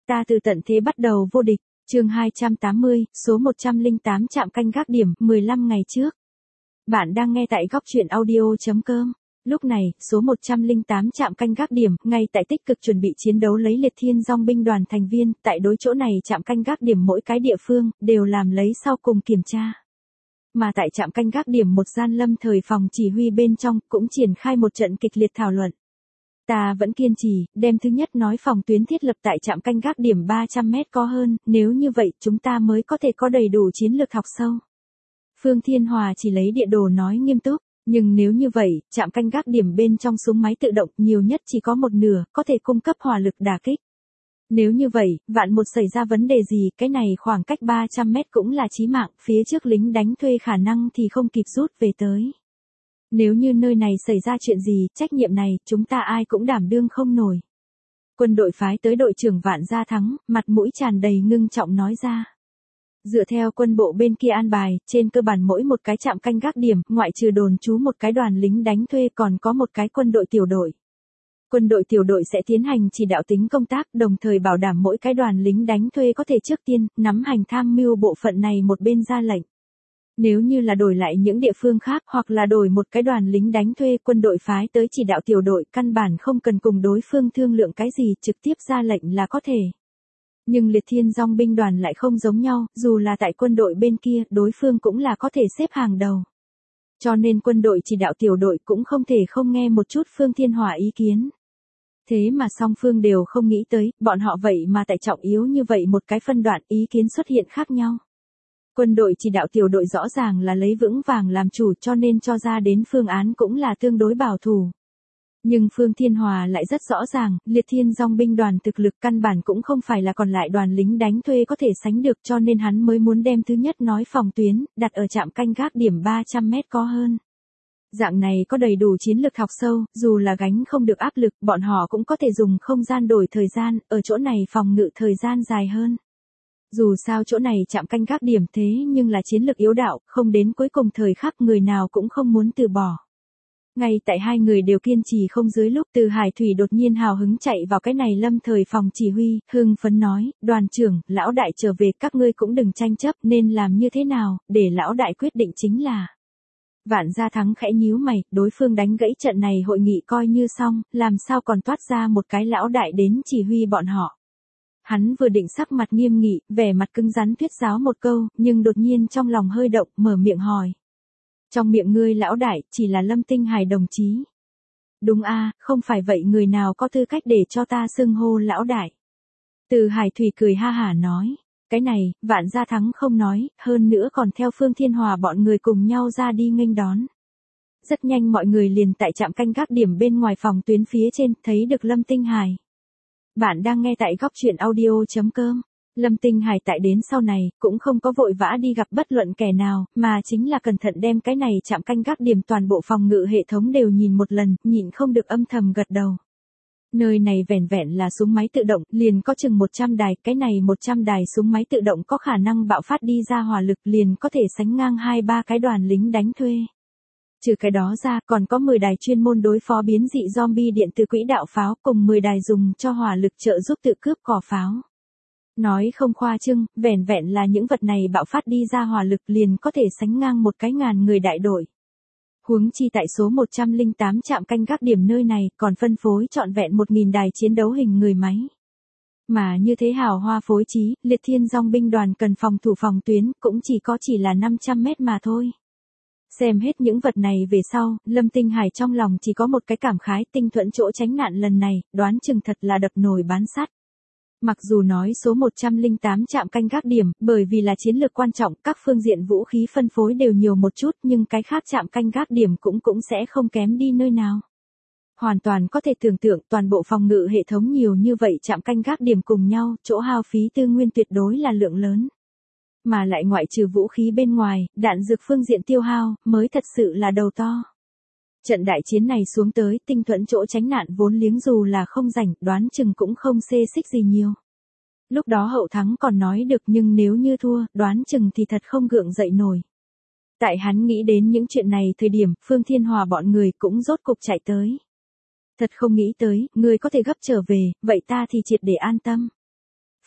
Ta từ tận thế bắt đầu vô địch, chương 280, số 108 trạm canh gác điểm, 15 ngày trước. Bạn đang nghe tại góc truyện audio.com. Lúc này, số 108 trạm canh gác điểm, ngay tại tích cực chuẩn bị chiến đấu lấy Liệt Thiên Dong binh đoàn thành viên, tại đối chỗ này trạm canh gác điểm mỗi cái địa phương, đều làm lấy sau cùng kiểm tra. Mà tại trạm canh gác điểm một gian lâm thời phòng chỉ huy bên trong, cũng triển khai một trận kịch liệt thảo luận. Ta vẫn kiên trì, đem thứ nhất nói phòng tuyến thiết lập tại trạm canh gác điểm 300 mét có hơn, nếu như vậy chúng ta mới có thể có đầy đủ chiến lược thọc sâu. Phương Thiên Hòa chỉ lấy địa đồ nói nghiêm túc, nhưng nếu như vậy, trạm canh gác điểm bên trong súng máy tự động nhiều nhất chỉ có một nửa, có thể cung cấp hỏa lực đả kích. Nếu như vậy, vạn một xảy ra vấn đề gì, cái này khoảng cách 300 mét cũng là chí mạng, phía trước lính đánh thuê khả năng thì không kịp rút về tới. Nếu như nơi này xảy ra chuyện gì, trách nhiệm này, chúng ta ai cũng đảm đương không nổi. Quân đội phái tới đội trưởng Vạn Gia Thắng, mặt mũi tràn đầy ngưng trọng nói ra. Dựa theo quân bộ bên kia an bài, trên cơ bản mỗi một cái trạm canh gác điểm, ngoại trừ đồn trú một cái đoàn lính đánh thuê còn có một cái quân đội tiểu đội. Quân đội tiểu đội sẽ tiến hành chỉ đạo tính công tác, đồng thời bảo đảm mỗi cái đoàn lính đánh thuê có thể trước tiên, nắm hành tham mưu bộ phận này một bên ra lệnh. Nếu như là đổi lại những địa phương khác hoặc là đổi một cái đoàn lính đánh thuê quân đội phái tới chỉ đạo tiểu đội căn bản không cần cùng đối phương thương lượng cái gì trực tiếp ra lệnh là có thể. Nhưng Liệt Thiên Dong binh đoàn lại không giống nhau, dù là tại quân đội bên kia đối phương cũng là có thể xếp hàng đầu. Cho nên quân đội chỉ đạo tiểu đội cũng không thể không nghe một chút Phương Thiên Hòa ý kiến. Thế mà song phương đều không nghĩ tới, bọn họ vậy mà tại trọng yếu như vậy một cái phân đoạn ý kiến xuất hiện khác nhau. Quân đội chỉ đạo tiểu đội rõ ràng là lấy vững vàng làm chủ cho nên cho ra đến phương án cũng là tương đối bảo thủ. Nhưng Phương Thiên Hòa lại rất rõ ràng, Liệt Thiên Dong binh đoàn thực lực căn bản cũng không phải là còn lại đoàn lính đánh thuê có thể sánh được cho nên hắn mới muốn đem thứ nhất nói phòng tuyến, đặt ở trạm canh gác điểm 300 mét có hơn. Dạng này có đầy đủ chiến lược học sâu, dù là gánh không được áp lực, bọn họ cũng có thể dùng không gian đổi thời gian, ở chỗ này phòng ngự thời gian dài hơn. Dù sao chỗ này chạm canh gác điểm thế nhưng là chiến lược yếu đạo, không đến cuối cùng thời khắc người nào cũng không muốn từ bỏ. Ngay tại hai người đều kiên trì không dưới lúc Từ Hải Thủy đột nhiên hào hứng chạy vào cái này lâm thời phòng chỉ huy, hưng phấn nói, đoàn trưởng, lão đại trở về các ngươi cũng đừng tranh chấp nên làm như thế nào, để lão đại quyết định chính là. Vạn Gia Thắng khẽ nhíu mày, đối phương đánh gãy trận này hội nghị coi như xong, làm sao còn toát ra một cái lão đại đến chỉ huy bọn họ. Hắn vừa định sắc mặt nghiêm nghị, vẻ mặt cứng rắn thuyết giáo một câu, nhưng đột nhiên trong lòng hơi động, mở miệng hỏi. Trong miệng ngươi lão đại, chỉ là Lâm Tinh Hải đồng chí. Đúng a, không phải vậy người nào có tư cách để cho ta xưng hô lão đại. Từ Hải Thủy cười ha hả nói, cái này, Vạn Gia Thắng không nói, hơn nữa còn theo Phương Thiên Hòa bọn người cùng nhau ra đi nghênh đón. Rất nhanh mọi người liền tại trạm canh gác điểm bên ngoài phòng tuyến phía trên, thấy được Lâm Tinh Hải. Bạn đang nghe tại góc truyện audio.com. Lâm Tinh Hải tại đến sau này, cũng không có vội vã đi gặp bất luận kẻ nào, mà chính là cẩn thận đem cái này trạm canh gác điểm toàn bộ phòng ngự hệ thống đều nhìn một lần, nhịn không được âm thầm gật đầu. Nơi này vẻn vẹn là súng máy tự động, liền có chừng 100 đài, cái này 100 đài súng máy tự động có khả năng bạo phát đi ra hỏa lực liền có thể sánh ngang 2-3 cái đoàn lính đánh thuê. Trừ cái đó ra, còn có 10 đài chuyên môn đối phó biến dị zombie điện từ quỹ đạo pháo cùng 10 đài dùng cho hỏa lực trợ giúp tự cướp cò pháo. Nói không khoa trương, vẻn vẹn là những vật này bạo phát đi ra hỏa lực liền có thể sánh ngang một cái ngàn người đại đội. Huống chi tại số 108 trạm canh gác điểm nơi này còn phân phối trọn vẹn 1.000 đài chiến đấu hình người máy. Mà như thế hào hoa phối trí, Liệt Thiên Dong binh đoàn cần phòng thủ phòng tuyến cũng chỉ là 500 mét mà thôi. Xem hết những vật này về sau, Lâm Tinh Hải trong lòng chỉ có một cái cảm khái tinh thuẫn chỗ tránh nạn lần này, đoán chừng thật là đập nồi bán sắt. Mặc dù nói số 108 trạm canh gác điểm, bởi vì là chiến lược quan trọng, các phương diện vũ khí phân phối đều nhiều một chút nhưng cái khác trạm canh gác điểm cũng sẽ không kém đi nơi nào. Hoàn toàn có thể tưởng tượng toàn bộ phòng ngự hệ thống nhiều như vậy trạm canh gác điểm cùng nhau, chỗ hao phí tư nguyên tuyệt đối là lượng lớn. Mà lại ngoại trừ vũ khí bên ngoài, đạn dược phương diện tiêu hao, mới thật sự là đầu to. Trận đại chiến này xuống tới, tinh thuẫn chỗ tránh nạn vốn liếng dù là không rảnh, đoán chừng cũng không xê xích gì nhiều. Lúc đó hậu thắng còn nói được nhưng nếu như thua, đoán chừng thì thật không gượng dậy nổi. Tại hắn nghĩ đến những chuyện này thời điểm, Phương Thiên Hòa bọn người cũng rốt cục chạy tới. Thật không nghĩ tới, người có thể gấp trở về, vậy ta thì triệt để an tâm.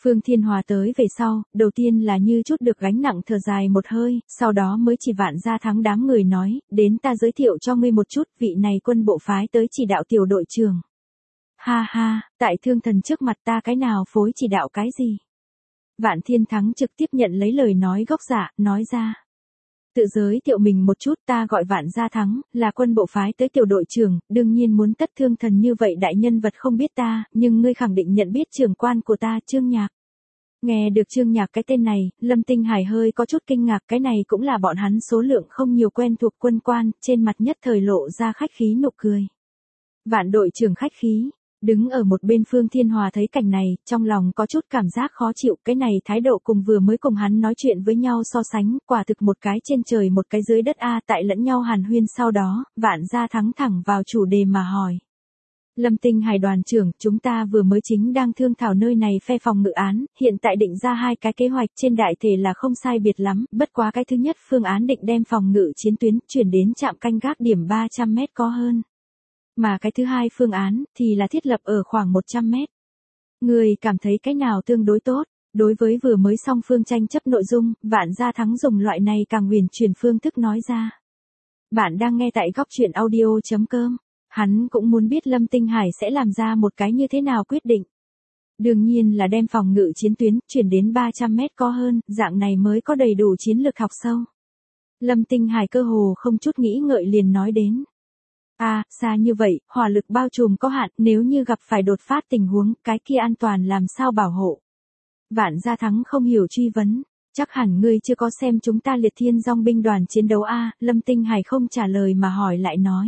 Phương Thiên Hòa tới về sau, đầu tiên là như chút được gánh nặng thở dài một hơi, sau đó mới chỉ Vạn Gia Thắng đám người nói, đến ta giới thiệu cho ngươi một chút, vị này quân bộ phái tới chỉ đạo tiểu đội trưởng. Ha ha, tại Thương Thần trước mặt ta cái nào phối chỉ đạo cái gì? Vạn Thiên Thắng trực tiếp nhận lấy lời nói gốc dạ, nói ra. Tự giới thiệu mình một chút, ta gọi Vạn Gia Thắng, là quân bộ phái tới tiểu đội trưởng, đương nhiên muốn tất Thương Thần như vậy đại nhân vật không biết ta, nhưng ngươi khẳng định nhận biết trưởng quan của ta, Trương Nhạc. Nghe được Trương Nhạc cái tên này, Lâm Tinh Hải hơi có chút kinh ngạc, cái này cũng là bọn hắn số lượng không nhiều quen thuộc quân quan, trên mặt nhất thời lộ ra khách khí nụ cười. Vạn đội trưởng khách khí. Đứng ở một bên Phương Thiên Hòa thấy cảnh này, trong lòng có chút cảm giác khó chịu, cái này thái độ cùng vừa mới cùng hắn nói chuyện với nhau so sánh, quả thực một cái trên trời một cái dưới đất a, tại lẫn nhau hàn huyên sau đó, Vạn Gia Thắng thẳng vào chủ đề mà hỏi. Lâm Tinh Hải đoàn trưởng, chúng ta vừa mới chính đang thương thảo nơi này phe phòng ngự án, hiện tại định ra hai cái kế hoạch trên đại thể là không sai biệt lắm, bất quá cái thứ nhất phương án định đem phòng ngự chiến tuyến chuyển đến trạm canh gác điểm 300 mét có hơn. Mà cái thứ hai phương án thì là thiết lập ở khoảng 100 mét. Người cảm thấy cái nào tương đối tốt? Đối với vừa mới song phương tranh chấp nội dung, Vạn Gia Thắng dùng loại này càng huyền chuyển phương thức nói ra. Bạn đang nghe tại góc truyện audio.com. Hắn cũng muốn biết Lâm Tinh Hải sẽ làm ra một cái như thế nào quyết định. Đương nhiên là đem phòng ngự chiến tuyến chuyển đến 300 mét có hơn, dạng này mới có đầy đủ chiến lược học sâu. Lâm Tinh Hải cơ hồ không chút nghĩ ngợi liền nói đến. Xa như vậy, hỏa lực bao trùm có hạn, nếu như gặp phải đột phát tình huống, cái kia an toàn làm sao bảo hộ. Vạn Gia Thắng không hiểu truy vấn, chắc hẳn ngươi chưa có xem chúng ta Liệt Thiên Dòng binh đoàn chiến đấu Lâm Tinh Hải không trả lời mà hỏi lại nói.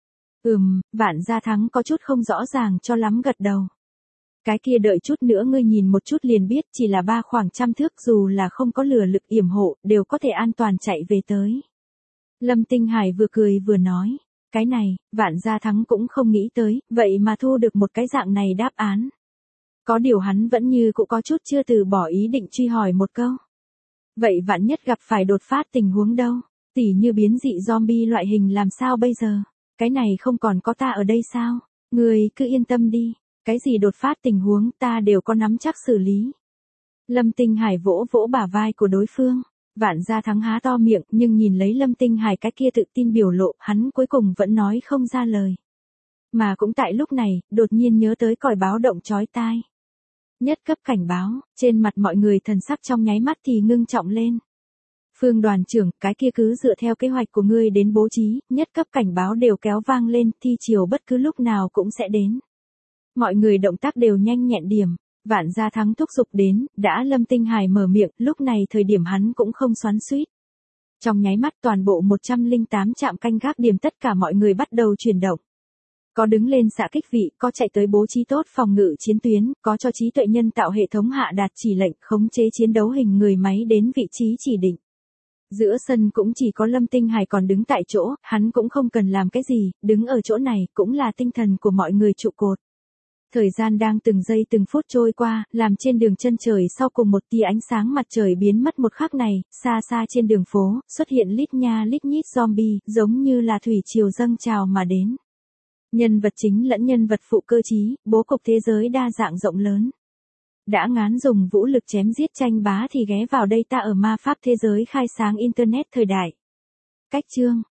Vạn Gia Thắng có chút không rõ ràng cho lắm gật đầu. Cái kia đợi chút nữa ngươi nhìn một chút liền biết, chỉ là khoảng 100 thước, dù là không có lửa lực yểm hộ, đều có thể an toàn chạy về tới. Lâm Tinh Hải vừa cười vừa nói. Cái này, Vạn Gia Thắng cũng không nghĩ tới, vậy mà thu được một cái dạng này đáp án. Có điều hắn vẫn như cũng có chút chưa từ bỏ ý định truy hỏi một câu. Vậy vạn nhất gặp phải đột phát tình huống đâu, tỉ như biến dị zombie loại hình làm sao bây giờ? Cái này không còn có ta ở đây sao? Người cứ yên tâm đi, cái gì đột phát tình huống ta đều có nắm chắc xử lý. Lâm Tinh Hải vỗ vỗ bả vai của đối phương. Vạn Gia Thắng há to miệng, nhưng nhìn lấy Lâm Tinh Hải cái kia tự tin biểu lộ, hắn cuối cùng vẫn nói không ra lời. Mà cũng tại lúc này, đột nhiên nhớ tới còi báo động chói tai. Nhất cấp cảnh báo, trên mặt mọi người thần sắc trong nháy mắt thì ngưng trọng lên. Phương đoàn trưởng, cái kia cứ dựa theo kế hoạch của ngươi đến bố trí, nhất cấp cảnh báo đều kéo vang lên, thi chiều bất cứ lúc nào cũng sẽ đến. Mọi người động tác đều nhanh nhẹn điểm. Vạn Gia Thắng thúc giục đến, đã Lâm Tinh Hải mở miệng, lúc này thời điểm hắn cũng không xoắn xuýt. Trong nháy mắt toàn bộ 108 trạm canh gác điểm tất cả mọi người bắt đầu chuyển động. Có đứng lên xạ kích vị, có chạy tới bố trí tốt phòng ngự chiến tuyến, có cho trí tuệ nhân tạo hệ thống hạ đạt chỉ lệnh khống chế chiến đấu hình người máy đến vị trí chỉ định. Giữa sân cũng chỉ có Lâm Tinh Hải còn đứng tại chỗ, hắn cũng không cần làm cái gì, đứng ở chỗ này cũng là tinh thần của mọi người trụ cột. Thời gian đang từng giây từng phút trôi qua, làm trên đường chân trời sau cùng một tia ánh sáng mặt trời biến mất một khắc này, xa xa trên đường phố, xuất hiện lít nha lít nhít zombie, giống như là thủy triều dâng trào mà đến. Nhân vật chính lẫn nhân vật phụ cơ trí, bố cục thế giới đa dạng rộng lớn. Đã ngán dùng vũ lực chém giết tranh bá thì ghé vào đây ta ở ma pháp thế giới khai sáng Internet thời đại. Cách chương.